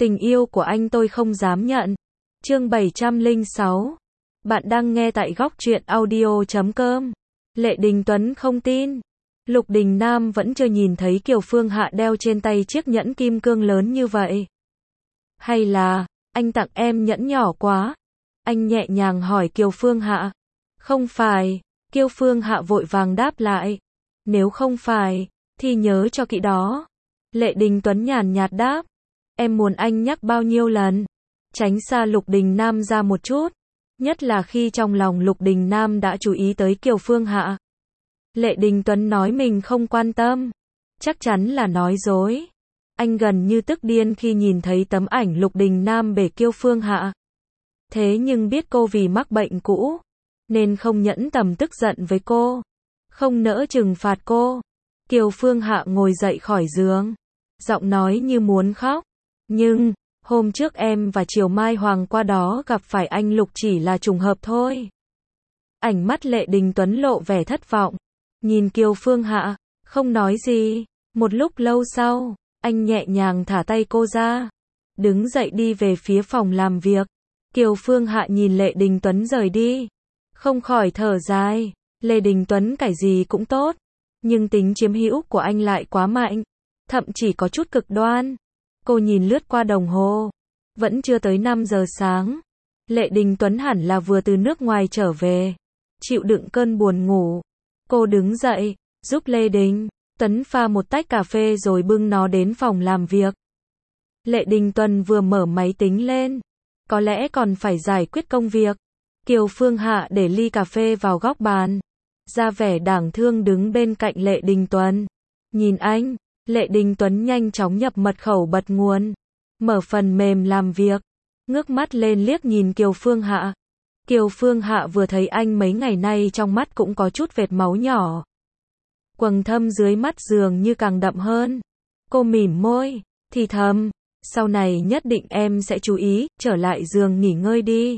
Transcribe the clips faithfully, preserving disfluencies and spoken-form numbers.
Tình yêu của anh tôi không dám nhận. Chương bảy trăm lẻ sáu. Bạn đang nghe tại góc truyện audio chấm com. Lệ Đình Tuấn không tin. Lục Đình Nam vẫn chưa nhìn thấy Kiều Phương Hạ đeo trên tay chiếc nhẫn kim cương lớn như vậy. Hay là, anh tặng em nhẫn nhỏ quá? Anh nhẹ nhàng hỏi Kiều Phương Hạ. Không phải, Kiều Phương Hạ vội vàng đáp lại. Nếu không phải, thì nhớ cho kỹ đó. Lệ Đình Tuấn nhàn nhạt đáp. Em muốn anh nhắc bao nhiêu lần? Tránh xa Lục Đình Nam ra một chút. Nhất là khi trong lòng Lục Đình Nam đã chú ý tới Kiều Phương Hạ. Lệ Đình Tuấn nói mình không quan tâm. Chắc chắn là nói dối. Anh gần như tức điên khi nhìn thấy tấm ảnh Lục Đình Nam bể Kiều Phương Hạ. Thế nhưng biết cô vì mắc bệnh cũ, nên không nhẫn tâm tức giận với cô. Không nỡ trừng phạt cô. Kiều Phương Hạ ngồi dậy khỏi giường. Giọng nói như muốn khóc. Nhưng, hôm trước em và Triều Mai Hoàng qua đó gặp phải anh Lục chỉ là trùng hợp thôi. Ánh mắt Lệ Đình Tuấn lộ vẻ thất vọng. Nhìn Kiều Phương Hạ, không nói gì. Một lúc lâu sau, anh nhẹ nhàng thả tay cô ra. Đứng dậy đi về phía phòng làm việc. Kiều Phương Hạ nhìn Lệ Đình Tuấn rời đi. Không khỏi thở dài. Lệ Đình Tuấn cái gì cũng tốt. Nhưng tính chiếm hữu của anh lại quá mạnh. Thậm chỉ có chút cực đoan. Cô nhìn lướt qua đồng hồ. Vẫn chưa tới năm giờ sáng. Lệ Đình Tuấn hẳn là vừa từ nước ngoài trở về. Chịu đựng cơn buồn ngủ. Cô đứng dậy, giúp Lệ Đình Tuấn pha một tách cà phê rồi bưng nó đến phòng làm việc. Lệ Đình Tuấn vừa mở máy tính lên. Có lẽ còn phải giải quyết công việc. Kiều Phương Hạ để ly cà phê vào góc bàn. Ra vẻ đáng thương đứng bên cạnh Lệ Đình Tuấn. Nhìn anh, Lệ Đình Tuấn nhanh chóng nhập mật khẩu bật nguồn. Mở phần mềm làm việc. Ngước mắt lên liếc nhìn Kiều Phương Hạ. Kiều Phương Hạ vừa thấy anh mấy ngày nay trong mắt cũng có chút vệt máu nhỏ. Quầng thâm dưới mắt dường như càng đậm hơn. Cô mỉm môi, thì thầm. Sau này nhất định em sẽ chú ý, trở lại giường nghỉ ngơi đi.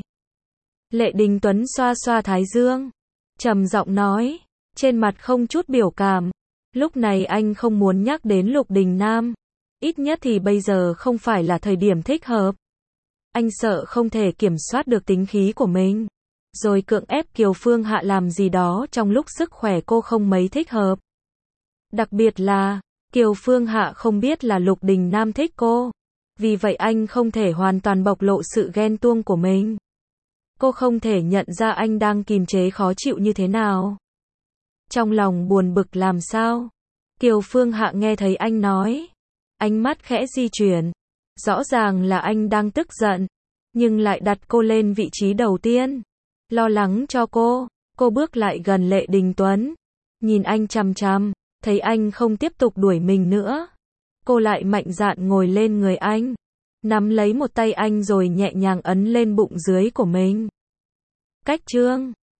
Lệ Đình Tuấn xoa xoa thái dương. Trầm giọng nói. Trên mặt không chút biểu cảm. Lúc này anh không muốn nhắc đến Lục Đình Nam. Ít nhất thì bây giờ không phải là thời điểm thích hợp. Anh sợ không thể kiểm soát được tính khí của mình. Rồi cưỡng ép Kiều Phương Hạ làm gì đó trong lúc sức khỏe cô không mấy thích hợp. Đặc biệt là, Kiều Phương Hạ không biết là Lục Đình Nam thích cô. Vì vậy anh không thể hoàn toàn bộc lộ sự ghen tuông của mình. Cô không thể nhận ra anh đang kìm chế khó chịu như thế nào. Trong lòng buồn bực làm sao? Kiều Phương Hạ nghe thấy anh nói. Ánh mắt khẽ di chuyển. Rõ ràng là anh đang tức giận. Nhưng lại đặt cô lên vị trí đầu tiên. Lo lắng cho cô. Cô bước lại gần Lệ Đình Tuấn. Nhìn anh chằm chằm. Thấy anh không tiếp tục đuổi mình nữa. Cô lại mạnh dạn ngồi lên người anh. Nắm lấy một tay anh rồi nhẹ nhàng ấn lên bụng dưới của mình. Cách chương